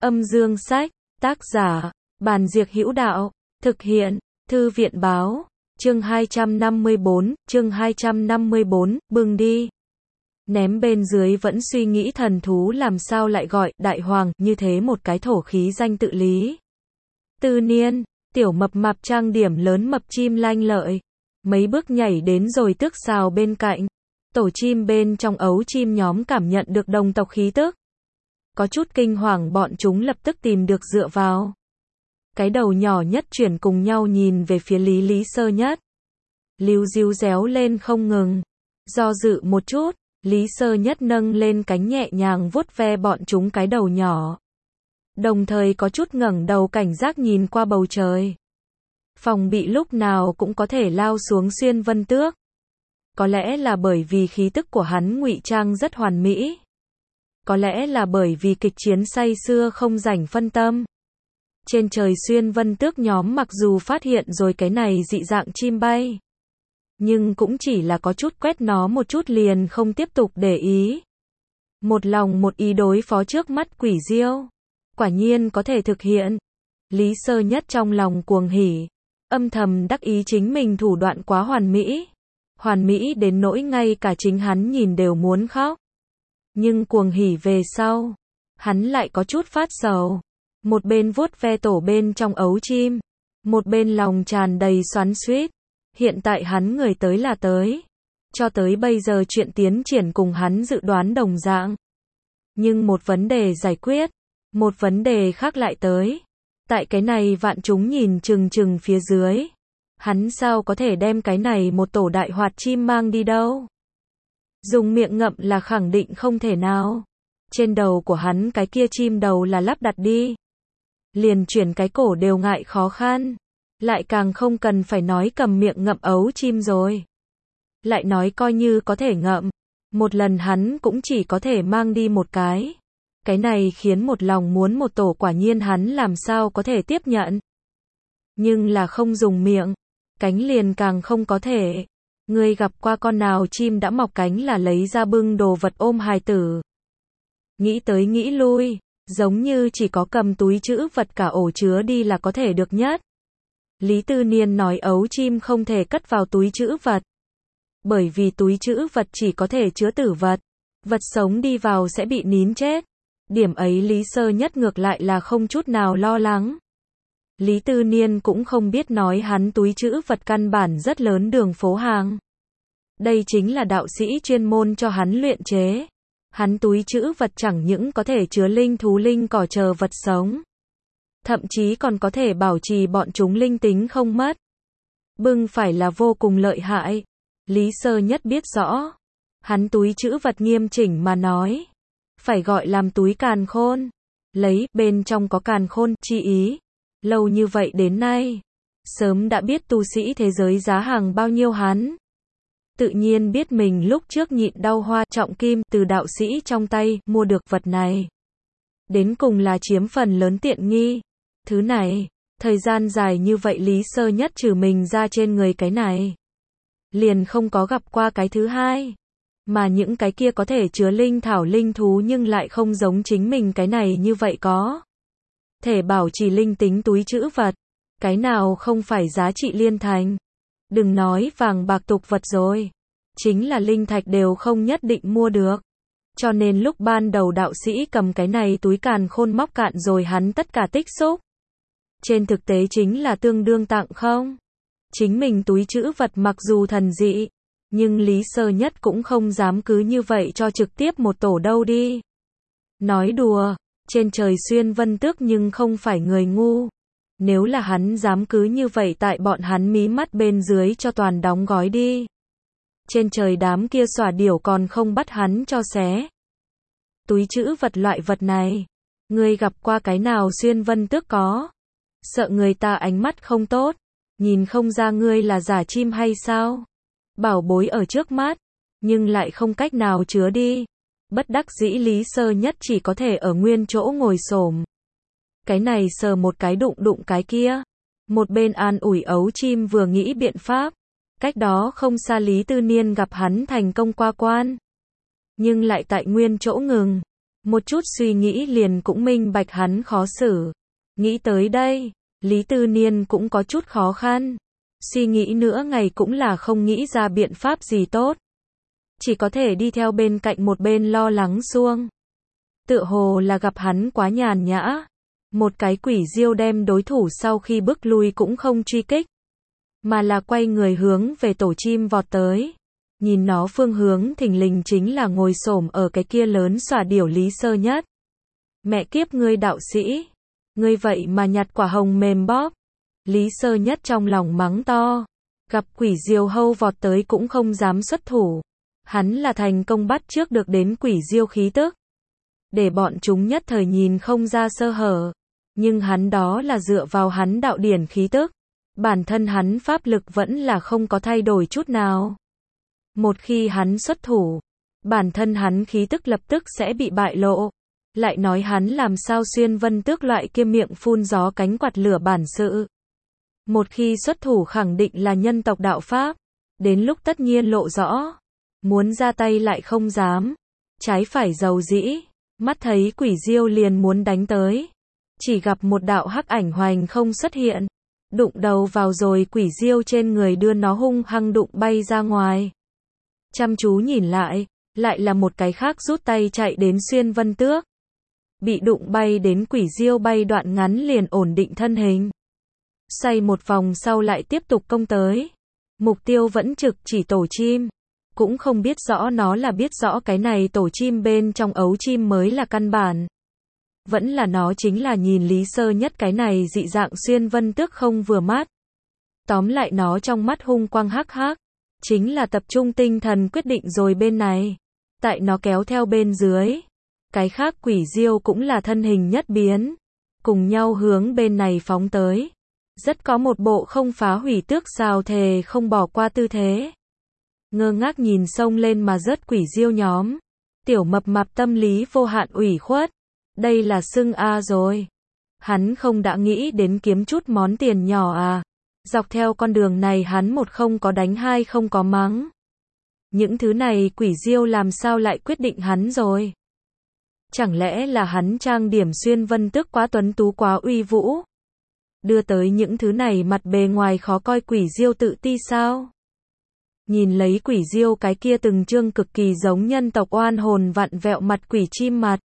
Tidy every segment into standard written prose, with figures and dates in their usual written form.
Âm dương sách, tác giả, Bàn Diệc Hữu Đạo, thực hiện, Thư viện báo, chương 254, bưng đi. Ném bên dưới vẫn suy nghĩ thần thú làm sao lại gọi, đại hoàng, như thế một cái thổ khí danh tự Lý Tư Niên, tiểu mập mạp trang điểm lớn mập chim lanh lợi. Mấy bước nhảy đến rồi tước xào bên cạnh. Tổ chim bên trong ấu chim nhóm cảm nhận được đồng tộc khí tức. Có chút kinh hoàng bọn chúng lập tức tìm được dựa vào. Cái đầu nhỏ nhất chuyển cùng nhau nhìn về phía Lý Sơ Nhất. Líu díu réo lên không ngừng. Do dự một chút, Lý Sơ Nhất nâng lên cánh nhẹ nhàng vuốt ve bọn chúng cái đầu nhỏ. Đồng thời có chút ngẩng đầu cảnh giác nhìn qua bầu trời. Phòng bị lúc nào cũng có thể lao xuống Xuyên Vân Tước. Có lẽ là bởi vì khí tức của hắn ngụy trang rất hoàn mỹ. Có lẽ là bởi vì kịch chiến say xưa không rảnh phân tâm. Trên trời Xuyên Vân Tước nhóm mặc dù phát hiện rồi cái này dị dạng chim bay, nhưng cũng chỉ là có chút quét nó một chút liền không tiếp tục để ý. Một lòng một ý đối phó trước mắt quỷ diêu. Quả nhiên có thể thực hiện. Lý Sơ Nhất trong lòng cuồng hỉ. Âm thầm đắc ý chính mình thủ đoạn quá hoàn mỹ. Hoàn mỹ đến nỗi ngay cả chính hắn nhìn đều muốn khóc. Nhưng cuồng hỉ về sau, hắn lại có chút phát sầu. Một bên vuốt ve tổ bên trong ấu chim, một bên lòng tràn đầy xoắn xuýt. Hiện tại hắn người tới là tới. Cho tới bây giờ chuyện tiến triển cùng hắn dự đoán đồng dạng. Nhưng một vấn đề giải quyết, một vấn đề khác lại tới. Tại cái này vạn chúng nhìn chừng chừng phía dưới, hắn sao có thể đem cái này một tổ đại hoạt chim mang đi đâu? Dùng miệng ngậm là khẳng định không thể nào. Trên đầu của hắn cái kia chim đầu là lắp đặt đi. Liền chuyển cái cổ đều ngại khó khăn. Lại càng không cần phải nói cầm miệng ngậm ấu chim rồi. Lại nói coi như có thể ngậm, một lần hắn cũng chỉ có thể mang đi một cái. Cái này khiến một lòng muốn một tổ quả nhiên hắn làm sao có thể tiếp nhận. Nhưng là không dùng miệng, cánh liền càng không có thể. Ngươi gặp qua con nào chim đã mọc cánh là lấy ra bưng đồ vật ôm hài tử. Nghĩ tới nghĩ lui, giống như chỉ có cầm túi trữ vật cả ổ chứa đi là có thể được nhất. Lý Tư Niên nói ấu chim không thể cất vào túi trữ vật. Bởi vì túi trữ vật chỉ có thể chứa tử vật. Vật sống đi vào sẽ bị nín chết. Điểm ấy Lý Sơ Nhất ngược lại là không chút nào lo lắng. Lý Tư Niên cũng không biết nói hắn túi trữ vật căn bản rất lớn đường phố hàng. Đây chính là đạo sĩ chuyên môn cho hắn luyện chế. Hắn túi trữ vật chẳng những có thể chứa linh thú linh cỏ chờ vật sống. Thậm chí còn có thể bảo trì bọn chúng linh tính không mất. Bưng phải là vô cùng lợi hại. Lý Sơ Nhất biết rõ. Hắn túi trữ vật nghiêm chỉnh mà nói. Phải gọi làm túi càn khôn. Lấy, bên trong có càn khôn, chi ý. Lâu như vậy đến nay. Sớm đã biết tu sĩ thế giới giá hàng bao nhiêu hắn. Tự nhiên biết mình lúc trước nhịn đau hoa trọng kim từ đạo sĩ trong tay mua được vật này. Đến cùng là chiếm phần lớn tiện nghi. Thứ này, thời gian dài như vậy Lý Sơ Nhất trừ mình ra trên người cái này. Liền không có gặp qua cái thứ hai. Mà những cái kia có thể chứa linh thảo linh thú nhưng lại không giống chính mình cái này như vậy có. Thể bảo trì linh tính túi trữ vật. Cái nào không phải giá trị liên thành. Đừng nói vàng bạc tục vật rồi. Chính là linh thạch đều không nhất định mua được. Cho nên lúc ban đầu đạo sĩ cầm cái này túi càn khôn móc cạn rồi hắn tất cả tích xúc. Trên thực tế chính là tương đương tặng không. Chính mình túi trữ vật mặc dù thần dị. Nhưng Lý Sơ Nhất cũng không dám cứ như vậy cho trực tiếp một tổ đâu đi. Nói đùa, trên trời Xuyên Vân Tước nhưng không phải người ngu. Nếu là hắn dám cứ như vậy tại bọn hắn mí mắt bên dưới cho toàn đóng gói đi. Trên trời đám kia xỏa điểu còn không bắt hắn cho xé. Túi trữ vật loại vật này. Ngươi gặp qua cái nào Xuyên Vân Tước có? Sợ người ta ánh mắt không tốt. Nhìn không ra ngươi là giả chim hay sao? Bảo bối ở trước mắt. Nhưng lại không cách nào chứa đi. Bất đắc dĩ Lý Sơ Nhất chỉ có thể ở nguyên chỗ ngồi xổm. Cái này sờ một cái đụng đụng cái kia. Một bên an ủi ấu chim vừa nghĩ biện pháp. Cách đó không xa Lý Tư Niên gặp hắn thành công qua quan. Nhưng lại tại nguyên chỗ ngừng. Một chút suy nghĩ liền cũng minh bạch hắn khó xử. Nghĩ tới đây, Lý Tư Niên cũng có chút khó khăn. Suy nghĩ nữa ngày cũng là không nghĩ ra biện pháp gì tốt. Chỉ có thể đi theo bên cạnh một bên lo lắng xuông. Tựa hồ là gặp hắn quá nhàn nhã. Một cái quỷ diêu đem đối thủ sau khi bức lui cũng không truy kích. Mà là quay người hướng về tổ chim vọt tới. Nhìn nó phương hướng thình lình chính là ngồi xổm ở cái kia lớn xòa điểu Lý Sơ Nhất. Mẹ kiếp ngươi đạo sĩ. Ngươi vậy mà nhặt quả hồng mềm bóp. Lý Sơ Nhất trong lòng mắng to. Gặp quỷ diêu hâu vọt tới cũng không dám xuất thủ. Hắn là thành công bắt trước được đến quỷ diêu khí tức. Để bọn chúng nhất thời nhìn không ra sơ hở. Nhưng hắn đó là dựa vào hắn đạo điển khí tức. Bản thân hắn pháp lực vẫn là không có thay đổi chút nào. Một khi hắn xuất thủ, bản thân hắn khí tức lập tức sẽ bị bại lộ. Lại nói hắn làm sao xuyên vân tước loại kia miệng phun gió cánh quạt lửa bản sự. Một khi xuất thủ khẳng định là nhân tộc đạo pháp. Đến lúc tất nhiên lộ rõ. Muốn ra tay lại không dám. Trái phải giàu dĩ. Mắt thấy quỷ diêu liền muốn đánh tới. Chỉ gặp một đạo hắc ảnh hoành không xuất hiện. Đụng đầu vào rồi quỷ diêu trên người đưa nó hung hăng đụng bay ra ngoài. Chăm chú nhìn lại là một cái khác rút tay chạy đến xuyên vân tước. Bị đụng bay đến quỷ diêu bay đoạn ngắn liền ổn định thân hình. Xoay một vòng sau lại tiếp tục công tới. Mục tiêu vẫn trực chỉ tổ chim. Cũng không biết rõ nó là biết rõ cái này tổ chim bên trong ấu chim mới là căn bản. Vẫn là nó chính là nhìn Lý Sơ Nhất cái này dị dạng xuyên vân tước không vừa mắt. Tóm lại nó trong mắt hung quang hắc hắc. Chính là tập trung tinh thần quyết định rồi bên này. Tại nó kéo theo bên dưới. Cái khác quỷ diêu cũng là thân hình nhất biến. Cùng nhau hướng bên này phóng tới. Rất có một bộ không phá hủy tước xào thề không bỏ qua tư thế. Ngơ ngác nhìn sông lên mà rớt quỷ diêu nhóm. Tiểu mập mạp tâm lý vô hạn ủy khuất. Đây là xưng A rồi. Hắn không đã nghĩ đến kiếm chút món tiền nhỏ à. Dọc theo con đường này hắn một không có đánh hai không có mắng. Những thứ này quỷ diêu làm sao lại quyết định hắn rồi. Chẳng lẽ là hắn trang điểm xuyên vân tước quá tuấn tú quá uy vũ. Đưa tới những thứ này mặt bề ngoài khó coi quỷ diêu tự ti sao. Nhìn lấy quỷ diêu cái kia từng trương cực kỳ giống nhân tộc oan hồn vặn vẹo mặt quỷ chim mặt.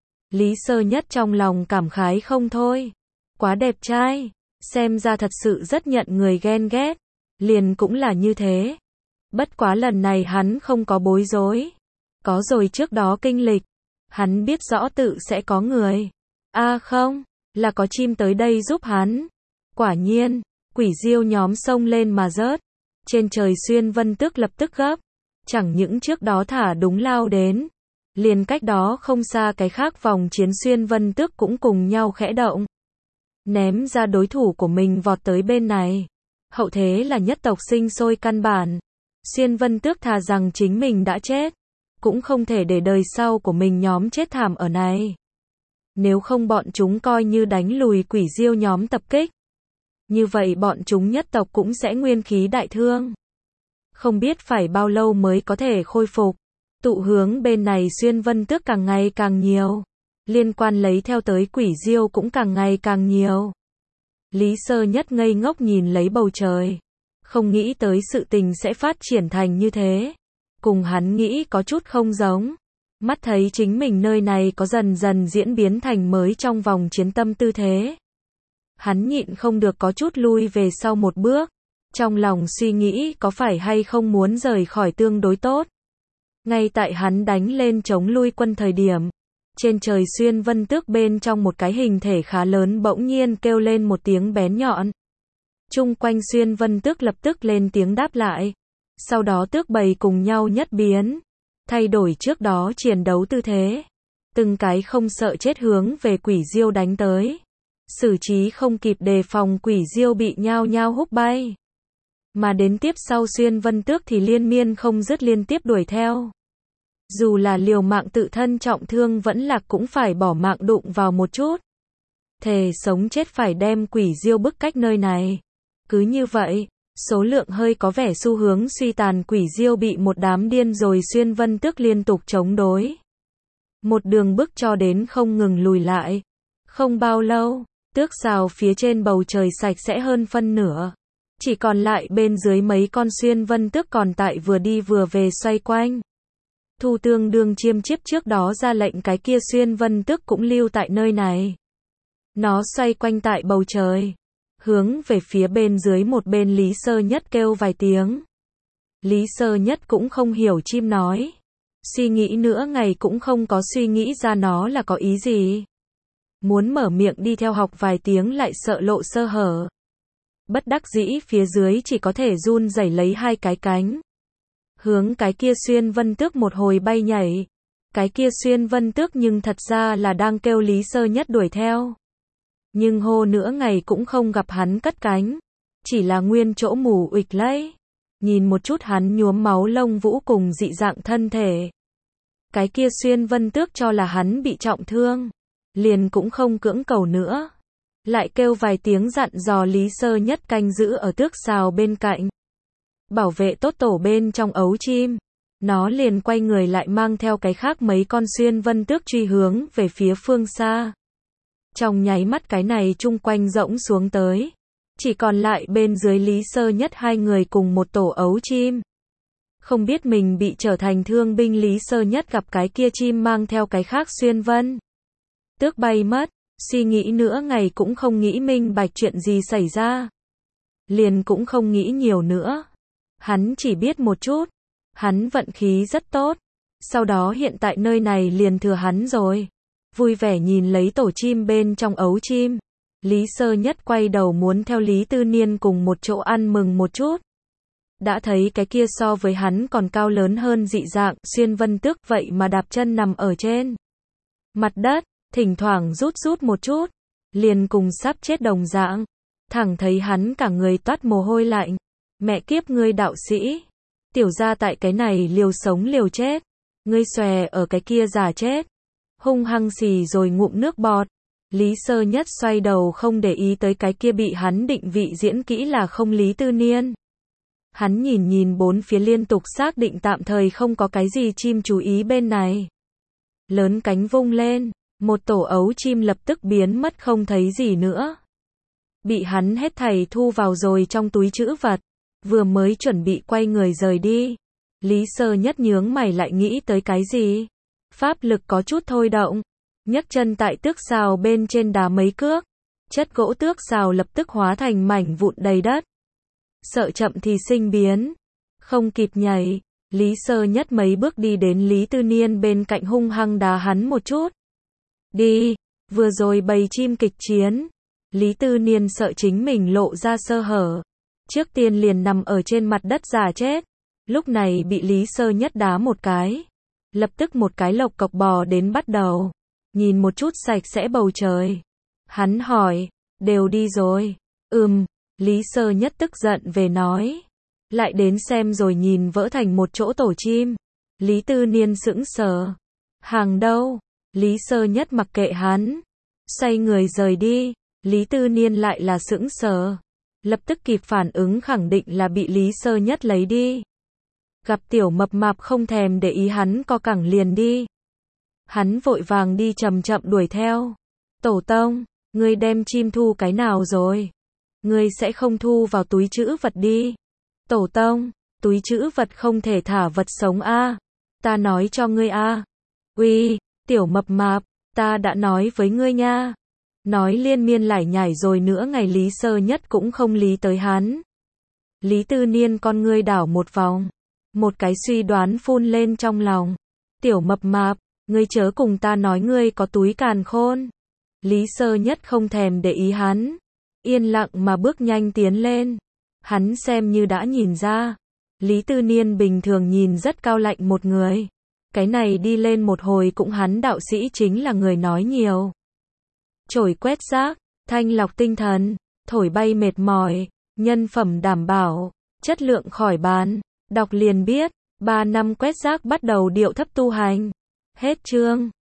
Lý Sơ Nhất trong lòng cảm khái không thôi. Quá đẹp trai. Xem ra thật sự rất nhận người ghen ghét. Liền cũng là như thế. Bất quá lần này hắn không có bối rối. Có rồi trước đó kinh lịch. Hắn biết rõ tự sẽ có người. Không, là có chim tới đây giúp hắn. Quả nhiên, quỷ diêu nhóm xông lên mà rớt. Trên trời xuyên vân tước lập tức gấp. Chẳng những trước đó thả đúng lao đến. Liền cách đó không xa cái khác vòng chiến xuyên vân tước cũng cùng nhau khẽ động. Ném ra đối thủ của mình vọt tới bên này. Hậu thế là nhất tộc sinh sôi căn bản. Xuyên vân tước thà rằng chính mình đã chết. Cũng không thể để đời sau của mình nhóm chết thảm ở này. Nếu không bọn chúng coi như đánh lùi quỷ diêu nhóm tập kích. Như vậy bọn chúng nhất tộc cũng sẽ nguyên khí đại thương. Không biết phải bao lâu mới có thể khôi phục. Tụ hướng bên này xuyên vân tước càng ngày càng nhiều. Liên quan lấy theo tới quỷ diêu cũng càng ngày càng nhiều. Lý Sơ Nhất ngây ngốc nhìn lấy bầu trời. Không nghĩ tới sự tình sẽ phát triển thành như thế. Cùng hắn nghĩ có chút không giống. Mắt thấy chính mình nơi này có dần dần diễn biến thành mới trong vòng chiến tâm tư thế. Hắn nhịn không được có chút lui về sau một bước. Trong lòng suy nghĩ có phải hay không muốn rời khỏi tương đối tốt. Ngay tại hắn đánh lên chống lui quân thời điểm. Trên trời xuyên vân tước bên trong một cái hình thể khá lớn bỗng nhiên kêu lên một tiếng bén nhọn. Chung quanh xuyên vân tước lập tức lên tiếng đáp lại. Sau đó tước bầy cùng nhau nhất biến. Thay đổi trước đó chiến đấu tư thế. Từng cái không sợ chết hướng về quỷ diêu đánh tới. Xử trí không kịp đề phòng quỷ diêu bị nhao nhao húc bay. Mà đến tiếp sau xuyên vân tước thì liên miên không dứt liên tiếp đuổi theo. Dù là liều mạng tự thân trọng thương vẫn là cũng phải bỏ mạng đụng vào một chút. Thề sống chết phải đem quỷ diêu bức cách nơi này. Cứ như vậy, số lượng hơi có vẻ xu hướng suy tàn quỷ diêu bị một đám điên rồi xuyên vân tước liên tục chống đối. một đường bước cho đến không ngừng lùi lại. Không bao lâu, tước sào phía trên bầu trời sạch sẽ hơn phân nửa. Chỉ còn lại bên dưới mấy con xuyên vân tước còn tại vừa đi vừa về xoay quanh. Thu Tương đương chiêm chiếp trước đó ra lệnh cái kia xuyên vân tước cũng lưu tại nơi này. Nó xoay quanh tại bầu trời, hướng về phía bên dưới một bên Lý Sơ Nhất kêu vài tiếng. Lý Sơ Nhất cũng không hiểu chim nói. Suy nghĩ nữa ngày cũng không có suy nghĩ ra nó là có ý gì. Muốn mở miệng đi theo học vài tiếng lại sợ lộ sơ hở. Bất đắc dĩ phía dưới chỉ có thể run rẩy lấy hai cái cánh. Hướng cái kia xuyên vân tước một hồi bay nhảy. Cái kia xuyên vân tước nhưng thật ra là đang kêu Lý Sơ Nhất đuổi theo. Nhưng hô nữa ngày cũng không gặp hắn cất cánh. Chỉ là nguyên chỗ mù uịch lấy. Nhìn một chút hắn nhuốm máu lông vũ cùng dị dạng thân thể. Cái kia xuyên vân tước cho là hắn bị trọng thương. Liền cũng không cưỡng cầu nữa. Lại kêu vài tiếng dặn dò Lý Sơ Nhất canh giữ ở tước sào bên cạnh. Bảo vệ tốt tổ bên trong ấu chim. Nó liền quay người lại mang theo cái khác mấy con xuyên vân tước truy hướng về phía phương xa. Trong nháy mắt cái này chung quanh rỗng xuống tới. Chỉ còn lại bên dưới Lý Sơ Nhất hai người cùng một tổ ấu chim. Không biết mình bị trở thành thương binh Lý Sơ Nhất gặp cái kia chim mang theo cái khác xuyên vân tước bay mất. Suy nghĩ nữa ngày cũng không nghĩ minh bạch chuyện gì xảy ra. Liền cũng không nghĩ nhiều nữa. Hắn chỉ biết một chút. Hắn vận khí rất tốt. Sau đó hiện tại nơi này liền thừa hắn rồi. Vui vẻ nhìn lấy tổ chim bên trong ấu chim. Lý Sơ Nhất quay đầu muốn theo Lý Tư Niên cùng một chỗ ăn mừng một chút. Đã thấy cái kia so với hắn còn cao lớn hơn dị dạng xuyên vân tước vậy mà đạp chân nằm ở trên mặt đất. Thỉnh thoảng rút một chút. Liền cùng sắp chết đồng dạng. Thẳng thấy hắn cả người toát mồ hôi lạnh. Mẹ kiếp ngươi đạo sĩ. Tiểu ra tại cái này liều sống liều chết. Ngươi xòe ở cái kia giả chết. Hung hăng xì rồi ngụm nước bọt. Lý Sơ Nhất xoay đầu không để ý tới cái kia bị hắn định vị diễn kỹ là không Lý Tư Niên. Hắn nhìn bốn phía liên tục xác định tạm thời không có cái gì chim chú ý bên này. Lớn cánh vung lên. Một tổ ấu chim lập tức biến mất không thấy gì nữa. Bị hắn hết thảy thu vào rồi trong túi trữ vật. Vừa mới chuẩn bị quay người rời đi. Lý Sơ Nhất nhướng mày lại nghĩ tới cái gì. Pháp lực có chút thôi động. Nhấc chân tại tước sào bên trên đá mấy cước. Chất gỗ tước sào lập tức hóa thành mảnh vụn đầy đất. Sợ chậm thì sinh biến. Không kịp nhảy. Lý Sơ Nhất mấy bước đi đến Lý Tư Niên bên cạnh hung hăng đá hắn một chút. Đi, vừa rồi bầy chim kịch chiến. Lý Tư Niên sợ chính mình lộ ra sơ hở. Trước tiên liền nằm ở trên mặt đất giả chết. Lúc này bị Lý Sơ Nhất đá một cái. Lập tức một cái lộc cộc bò đến bắt đầu. Nhìn một chút sạch sẽ bầu trời. Hắn hỏi, đều đi rồi. Lý Sơ Nhất tức giận về nói. Lại đến xem rồi nhìn vỡ thành một chỗ tổ chim. Lý Tư Niên sững sờ. Hàng đâu? Lý Sơ Nhất mặc kệ hắn. Xoay người rời đi. Lý Tư Niên lại là sững sờ. Lập tức kịp phản ứng khẳng định là bị Lý Sơ Nhất lấy đi. Gặp tiểu mập mạp không thèm để ý hắn co cẳng liền đi. Hắn vội vàng đi chậm chậm đuổi theo. Tổ tông, ngươi đem chim thu cái nào rồi? Ngươi sẽ không thu vào túi trữ vật đi. Tổ tông, túi trữ vật không thể thả vật sống a. Ta nói cho ngươi a. Uy, tiểu mập mạp, ta đã nói với ngươi nha. Nói liên miên lải nhải rồi nữa ngày Lý Sơ Nhất cũng không lý tới hắn. Lý Tư Niên con ngươi đảo một vòng. Một cái suy đoán phun lên trong lòng. Tiểu mập mạp, ngươi chớ cùng ta nói ngươi có túi càn khôn. Lý Sơ Nhất không thèm để ý hắn. Yên lặng mà bước nhanh tiến lên. Hắn xem như đã nhìn ra. Lý Tư Niên bình thường nhìn rất cao lạnh một người. Cái này đi lên một hồi cũng hắn đạo sĩ chính là người nói nhiều. Chổi quét rác, thanh lọc tinh thần, thổi bay mệt mỏi, nhân phẩm đảm bảo, chất lượng khỏi bàn. Đọc liền biết, 3 năm quét rác bắt đầu điệu thấp tu hành. Hết chương.